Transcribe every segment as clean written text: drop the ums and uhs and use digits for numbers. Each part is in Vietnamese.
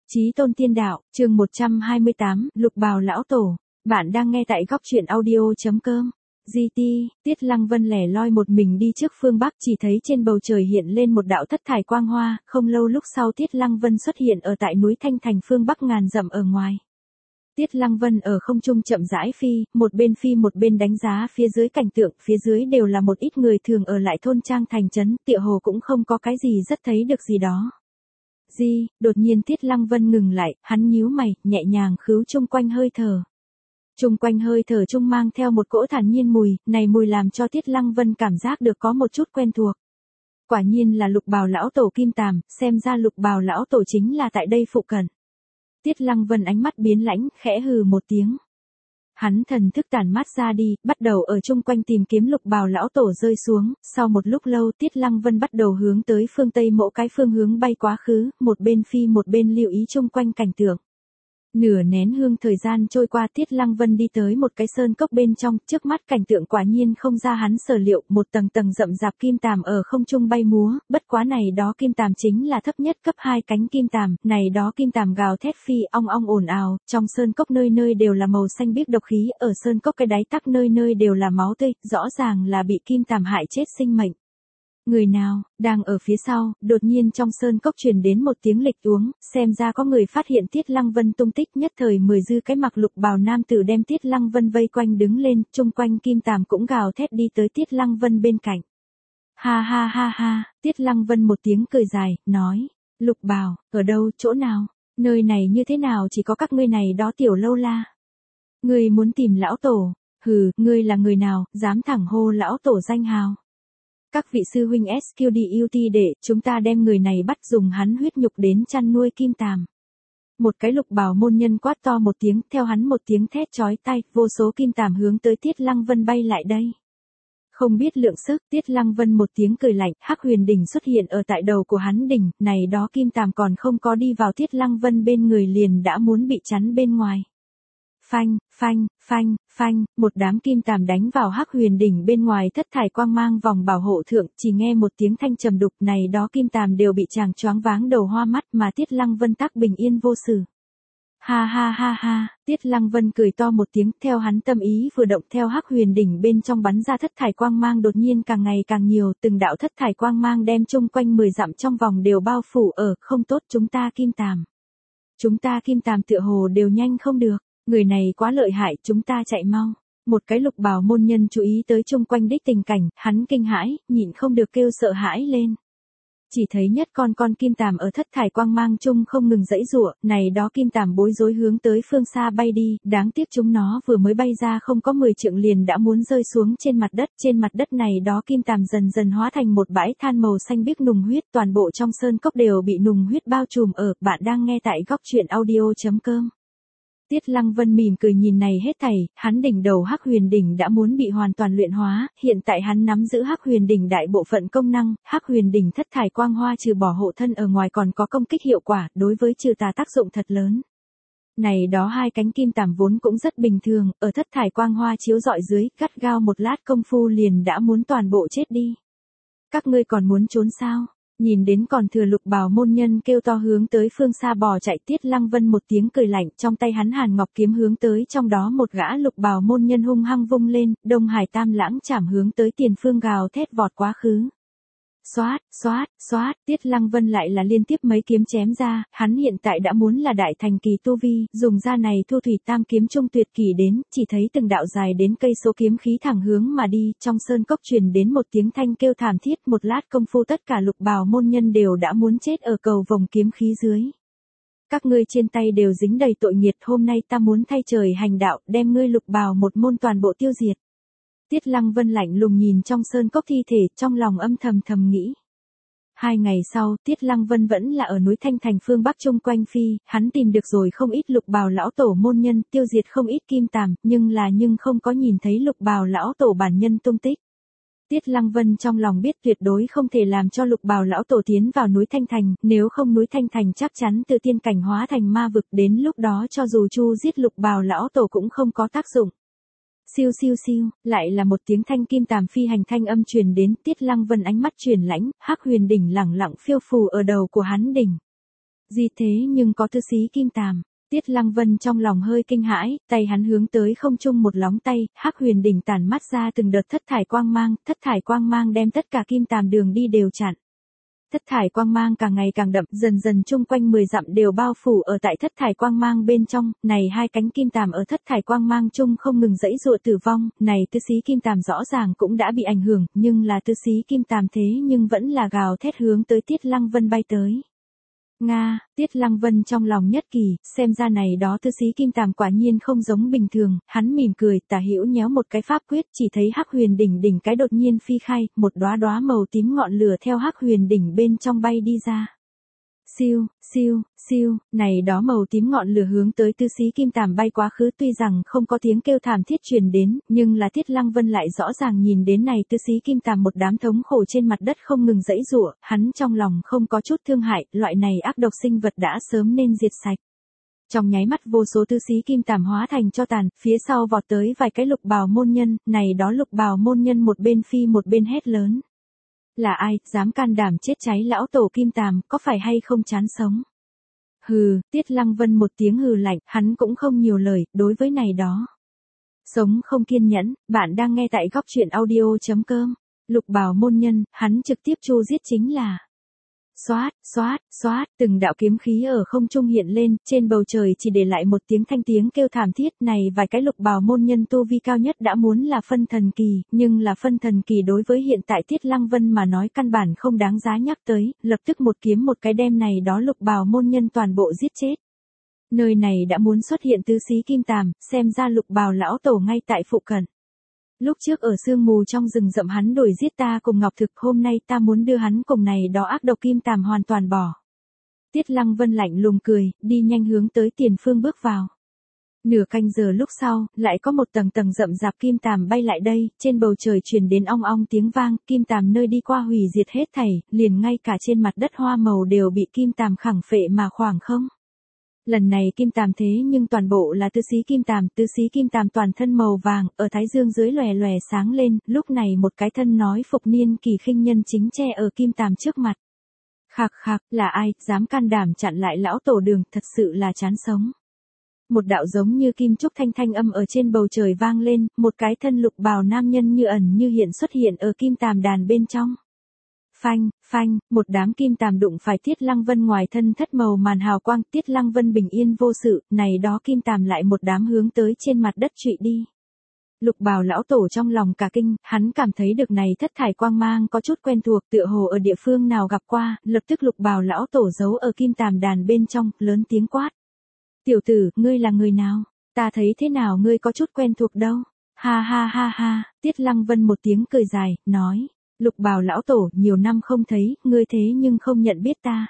Chí tôn tiên đạo, chương 128, Lục Bào lão tổ. Bạn đang nghe tại góc truyện audio.com. GT, Tiết Lăng Vân lẻ loi một mình đi trước phương Bắc, chỉ thấy trên bầu trời hiện lên một đạo thất thải quang hoa, không lâu lúc sau Tiết Lăng Vân xuất hiện ở tại núi Thanh Thành phương Bắc ngàn dặm ở ngoài. Tiết Lăng Vân ở không trung chậm rãi phi một bên đánh giá phía dưới cảnh tượng, phía dưới đều là một ít người thường ở lại thôn trang thành trấn, tựa hồ cũng không có cái gì rất thấy được gì đó. Đột nhiên Tiết Lăng Vân ngừng lại, hắn nhíu mày, nhẹ nhàng khứu chung quanh hơi thở. Chung quanh hơi thở chung mang theo một cỗ thản nhiên mùi, này mùi làm cho Tiết Lăng Vân cảm giác được có một chút quen thuộc. Quả nhiên là Lục Bào lão tổ Kim Tàm, xem ra Lục Bào lão tổ chính là tại đây phụ cận. Tiết Lăng Vân ánh mắt biến lãnh, khẽ hừ một tiếng. Hắn thần thức tản mát ra đi, bắt đầu ở chung quanh tìm kiếm Lục Bào lão tổ rơi xuống, sau một lúc lâu Tiết Lăng Vân bắt đầu hướng tới phương Tây mỗi cái phương hướng bay quá khứ, một bên phi một bên lưu ý chung quanh cảnh tượng. Nửa nén hương thời gian trôi qua, Tiết Lăng Vân đi tới một cái sơn cốc bên trong, trước mắt cảnh tượng quả nhiên không ra hắn sở liệu, một tầng tầng rậm rạp kim tàm ở không trung bay múa, bất quá này đó kim tàm chính là thấp nhất cấp 2 cánh kim tàm, này đó kim tàm gào thét phi ong ong ồn ào, trong sơn cốc nơi nơi đều là màu xanh biếc độc khí, ở sơn cốc cái đáy tắc nơi nơi đều là máu tươi, rõ ràng là bị kim tàm hại chết sinh mệnh. Người nào, đang ở phía sau, đột nhiên trong sơn cốc truyền đến một tiếng lịch uống, xem ra có người phát hiện Tiết Lăng Vân tung tích, nhất thời 10 dư cái mặc lục bào nam tử đem Tiết Lăng Vân vây quanh đứng lên, chung quanh kim tàm cũng gào thét đi tới Tiết Lăng Vân bên cạnh. Ha ha ha ha, Tiết Lăng Vân một tiếng cười dài, nói, Lục Bào, ở đâu, chỗ nào, nơi này như thế nào chỉ có các ngươi này đó tiểu lâu la. Ngươi muốn tìm lão tổ, hừ, ngươi là người nào, dám thẳng hô lão tổ danh hào. Các vị sư huynh SQDUT để chúng ta đem người này bắt dùng hắn huyết nhục đến chăn nuôi kim tàm. Một cái Lục Bào môn nhân quát to một tiếng, theo hắn một tiếng thét chói tai, vô số kim tàm hướng tới Tiết Lăng Vân bay lại đây. Không biết lượng sức, Tiết Lăng Vân một tiếng cười lạnh, Hắc Huyền đỉnh xuất hiện ở tại đầu của hắn đỉnh, này đó kim tàm còn không có đi vào Tiết Lăng Vân bên người liền đã muốn bị chắn bên ngoài. Phanh, phanh, phanh, phanh, một đám kim tàm đánh vào Hắc Huyền đỉnh bên ngoài thất thải quang mang vòng bảo hộ thượng, chỉ nghe một tiếng thanh trầm đục, này đó kim tàm đều bị chàng choáng váng đầu hoa mắt, mà Tiết Lăng Vân tắc bình yên vô sự. Ha ha ha ha, Tiết Lăng Vân cười to một tiếng, theo hắn tâm ý vừa động, theo Hắc Huyền đỉnh bên trong bắn ra thất thải quang mang đột nhiên càng ngày càng nhiều, từng đạo thất thải quang mang đem chung quanh 10 dặm trong vòng đều bao phủ ở, không tốt, chúng ta kim tàm tựa hồ đều nhanh không được. Người này quá lợi hại, chúng ta chạy mau. Một cái Lục Bào môn nhân chú ý tới chung quanh đích tình cảnh, hắn kinh hãi, nhịn không được kêu sợ hãi lên. Chỉ thấy nhất con kim tàm ở thất thải quang mang chung không ngừng giãy giụa, này đó kim tàm bối rối hướng tới phương xa bay đi, đáng tiếc chúng nó vừa mới bay ra không có 10 trượng liền đã muốn rơi xuống trên mặt đất này đó kim tàm dần dần hóa thành một bãi than màu xanh biếc nùng huyết, toàn bộ trong sơn cốc đều bị nùng huyết bao trùm ở, bạn đang nghe tại góc truyện audio.com. Tiết Lăng Vân mỉm cười nhìn này hết thảy, hắn đỉnh đầu Hắc Huyền đỉnh đã muốn bị hoàn toàn luyện hóa, hiện tại hắn nắm giữ Hắc Huyền đỉnh đại bộ phận công năng, Hắc Huyền đỉnh thất thải quang hoa trừ bỏ hộ thân ở ngoài còn có công kích hiệu quả, đối với trừ tà tác dụng thật lớn. Này đó hai cánh kim tàm vốn cũng rất bình thường, ở thất thải quang hoa chiếu rọi dưới, gắt gao một lát công phu liền đã muốn toàn bộ chết đi. Các ngươi còn muốn trốn sao? Nhìn đến còn thừa Lục Bào môn nhân kêu to hướng tới phương xa bò chạy, Tiết Lăng Vân một tiếng cười lạnh, trong tay hắn hàn ngọc kiếm hướng tới trong đó một gã Lục Bào môn nhân hung hăng vung lên, Đông Hải Tam Lãng chảm hướng tới tiền phương gào thét vọt quá khứ. Xoát, xoát, xoát, Tiết Lăng Vân lại là liên tiếp mấy kiếm chém ra, hắn hiện tại đã muốn là đại thành kỳ tu vi, dùng ra này Thu Thủy Tam kiếm trung tuyệt kỳ đến, chỉ thấy từng đạo dài đến cây số kiếm khí thẳng hướng mà đi, trong sơn cốc truyền đến một tiếng thanh kêu thảm thiết, một lát công phu tất cả Lục Bào môn nhân đều đã muốn chết ở cầu vòng kiếm khí dưới. Các ngươi trên tay đều dính đầy tội nghiệt, hôm nay ta muốn thay trời hành đạo, đem ngươi Lục Bào một môn toàn bộ tiêu diệt. Tiết Lăng Vân lạnh lùng nhìn trong sơn cốc thi thể, trong lòng âm thầm nghĩ. 2 ngày sau, Tiết Lăng Vân vẫn là ở núi Thanh Thành phương Bắc chung quanh phi, hắn tìm được rồi không ít Lục Bào lão tổ môn nhân, tiêu diệt không ít kim tàm, nhưng không có nhìn thấy Lục Bào lão tổ bản nhân tung tích. Tiết Lăng Vân trong lòng biết tuyệt đối không thể làm cho Lục Bào lão tổ tiến vào núi Thanh Thành, nếu không núi Thanh Thành chắc chắn từ tiên cảnh hóa thành ma vực, đến lúc đó cho dù chu giết Lục Bào lão tổ cũng không có tác dụng. Siêu siêu siêu, lại là một tiếng thanh kim tàm phi hành thanh âm truyền đến, Tiết Lăng Vân ánh mắt chuyển lãnh, Hắc Huyền đỉnh lẳng lặng phiêu phù ở đầu của hắn đỉnh. Gì thế nhưng có tư xí kim tàm. Tiết Lăng Vân trong lòng hơi kinh hãi, tay hắn hướng tới không trung một lóng tay, Hắc Huyền đỉnh tản mắt ra từng đợt thất thải quang mang đem tất cả kim tàm đường đi đều chặn. Thất thải quang mang càng ngày càng đậm, dần dần chung quanh 10 dặm đều bao phủ ở tại thất thải quang mang bên trong, này hai cánh kim tàm ở thất thải quang mang chung không ngừng giãy giụa tử vong, này tứ xí kim tàm rõ ràng cũng đã bị ảnh hưởng, nhưng là tứ xí kim tàm thế nhưng vẫn là gào thét hướng tới Tiết Lăng Vân bay tới. Nga, Tiết Lăng Vân trong lòng nhất kỳ, xem ra này đó tư xí kim tàm quả nhiên không giống bình thường, hắn mỉm cười, tả hữu nhéo một cái pháp quyết, chỉ thấy Hắc Huyền đỉnh cái đột nhiên phi khai, một đóa đóa màu tím ngọn lửa theo Hắc Huyền đỉnh bên trong bay đi ra. Siêu, siêu, siêu, này đó màu tím ngọn lửa hướng tới tư xí kim tàm bay quá khứ, tuy rằng không có tiếng kêu thảm thiết truyền đến, nhưng là Tiết Lăng Vân lại rõ ràng nhìn đến này tư xí kim tàm một đám thống khổ trên mặt đất không ngừng giãy giụa, hắn trong lòng không có chút thương hại, loại này ác độc sinh vật đã sớm nên diệt sạch. Trong nháy mắt vô số tư xí kim tàm hóa thành cho tàn, phía sau vọt tới vài cái lục bào môn nhân, này đó lục bào môn nhân một bên phi một bên hét lớn. Là ai, dám can đảm chết cháy lão tổ kim tàm, có phải hay không chán sống? Hừ, Tiết Lăng Vân một tiếng hừ lạnh, hắn cũng không nhiều lời, đối với này đó. Sống không kiên nhẫn, bạn đang nghe tại góc truyện audio.com. Lục bào môn nhân, hắn trực tiếp chu giết chính là. Xoát, xoát, xoát, từng đạo kiếm khí ở không trung hiện lên, trên bầu trời chỉ để lại một tiếng thanh tiếng kêu thảm thiết, này vài cái lục bào môn nhân tu vi cao nhất đã muốn là phân thần kỳ, nhưng là phân thần kỳ đối với hiện tại Tiết Lăng Vân mà nói căn bản không đáng giá nhắc tới, lập tức một kiếm một cái đem này đó lục bào môn nhân toàn bộ giết chết. Nơi này đã muốn xuất hiện tứ xí kim tàm, xem ra lục bào lão tổ ngay tại phụ cận. Lúc trước ở sương mù trong rừng rậm hắn đuổi giết ta cùng Ngọc Thực, hôm nay ta muốn đưa hắn cùng này đó ác độc kim tàm hoàn toàn bỏ. Tiết Lăng Vân lạnh lùng cười, đi nhanh hướng tới tiền phương bước vào. Nửa canh giờ lúc sau, lại có một tầng tầng rậm rạp kim tàm bay lại đây, trên bầu trời truyền đến ong ong tiếng vang, kim tàm nơi đi qua hủy diệt hết thảy, liền ngay cả trên mặt đất hoa màu đều bị kim tàm khẳng phệ mà khoảng không. Lần này kim tàm thế nhưng toàn bộ là tứ xí kim tàm toàn thân màu vàng, ở thái dương dưới lòe lòe sáng lên, lúc này một cái thân nói phục niên kỳ khinh nhân chính che ở kim tàm trước mặt. Khạc khạc, là ai, dám can đảm chặn lại lão tổ đường, thật sự là chán sống. Một đạo giống như kim trúc thanh âm ở trên bầu trời vang lên, một cái thân lục bào nam nhân như ẩn như hiện xuất hiện ở kim tàm đàn bên trong. Phanh, phanh, một đám kim tàm đụng phải Tiết Lăng Vân ngoài thân thất màu màn hào quang, Tiết Lăng Vân bình yên vô sự, này đó kim tàm lại một đám hướng tới trên mặt đất trụy đi. Lục bào lão tổ trong lòng cả kinh, hắn cảm thấy được này thất thải quang mang có chút quen thuộc, tựa hồ ở địa phương nào gặp qua, lập tức lục bào lão tổ giấu ở kim tàm đàn bên trong, lớn tiếng quát. Tiểu tử, ngươi là người nào? Ta thấy thế nào ngươi có chút quen thuộc đâu? Ha ha ha ha, Tiết Lăng Vân một tiếng cười dài, nói. Lục bào lão tổ, nhiều năm không thấy, ngươi thế nhưng không nhận biết ta.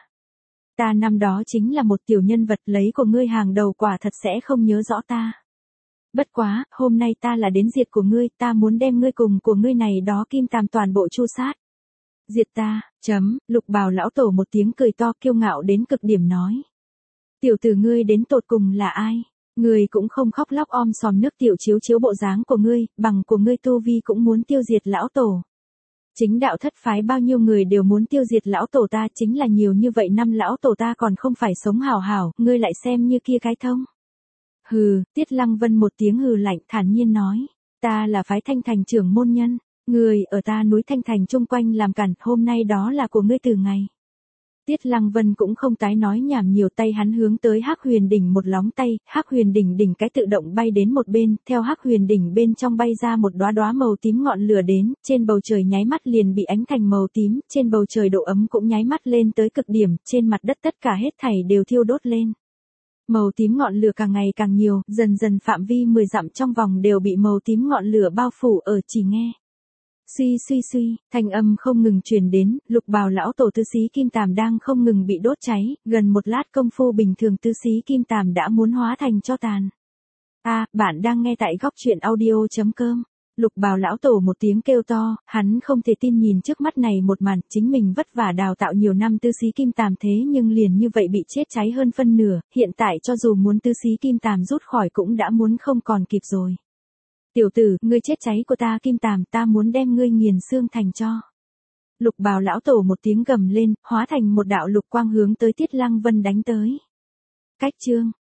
Ta năm đó chính là một tiểu nhân vật, lấy của ngươi hàng đầu, quả thật sẽ không nhớ rõ ta. Bất quá, hôm nay ta là đến diệt của ngươi, ta muốn đem ngươi cùng của ngươi này đó kim tàm toàn bộ chu sát. Diệt ta, lục bào lão tổ một tiếng cười to kiêu ngạo đến cực điểm nói. Tiểu tử ngươi đến tột cùng là ai? Ngươi cũng không khóc lóc om sòm nước tiểu chiếu bộ dáng của ngươi, bằng của ngươi tu vi cũng muốn tiêu diệt lão tổ. Chính đạo thất phái bao nhiêu người đều muốn tiêu diệt lão tổ ta, chính là nhiều như vậy năm lão tổ ta còn không phải sống hảo hảo, ngươi lại xem như kia cái thông. Hừ, Tiết Lăng Vân một tiếng hừ lạnh thản nhiên nói, ta là phái Thanh Thành trưởng môn nhân, người ở ta núi Thanh Thành chung quanh làm cản, hôm nay đó là của ngươi từ ngày. Tiết Lăng Vân cũng không tái nói nhảm nhiều, tay hắn hướng tới Hắc Huyền đỉnh một lóng tay, Hắc Huyền đỉnh cái tự động bay đến một bên, theo Hắc Huyền đỉnh bên trong bay ra một đóa màu tím ngọn lửa đến, trên bầu trời nháy mắt liền bị ánh thành màu tím, trên bầu trời độ ấm cũng nháy mắt lên tới cực điểm, trên mặt đất tất cả hết thảy đều thiêu đốt lên. Màu tím ngọn lửa càng ngày càng nhiều, dần dần phạm vi 10 dặm trong vòng đều bị màu tím ngọn lửa bao phủ, ở chỉ nghe. Suy, thanh âm không ngừng truyền đến, lục bào lão tổ tứ xí kim tàm đang không ngừng bị đốt cháy, gần một lát công phu bình thường tứ xí kim tàm đã muốn hóa thành tro tàn. Bạn đang nghe tại góc truyện audio.com. Lục bào lão tổ một tiếng kêu to, hắn không thể tin nhìn trước mắt này một màn, chính mình vất vả đào tạo nhiều năm tứ xí kim tàm thế nhưng liền như vậy bị chết cháy hơn phân nửa, hiện tại cho dù muốn tứ xí kim tàm rút khỏi cũng đã muốn không còn kịp rồi. Tiểu tử, ngươi chết cháy của ta kim tàm, ta muốn đem ngươi nghiền xương thành tro. Lục Bào lão tổ một tiếng gầm lên, hóa thành một đạo lục quang hướng tới Tiết Lăng Vân đánh tới. Cách chương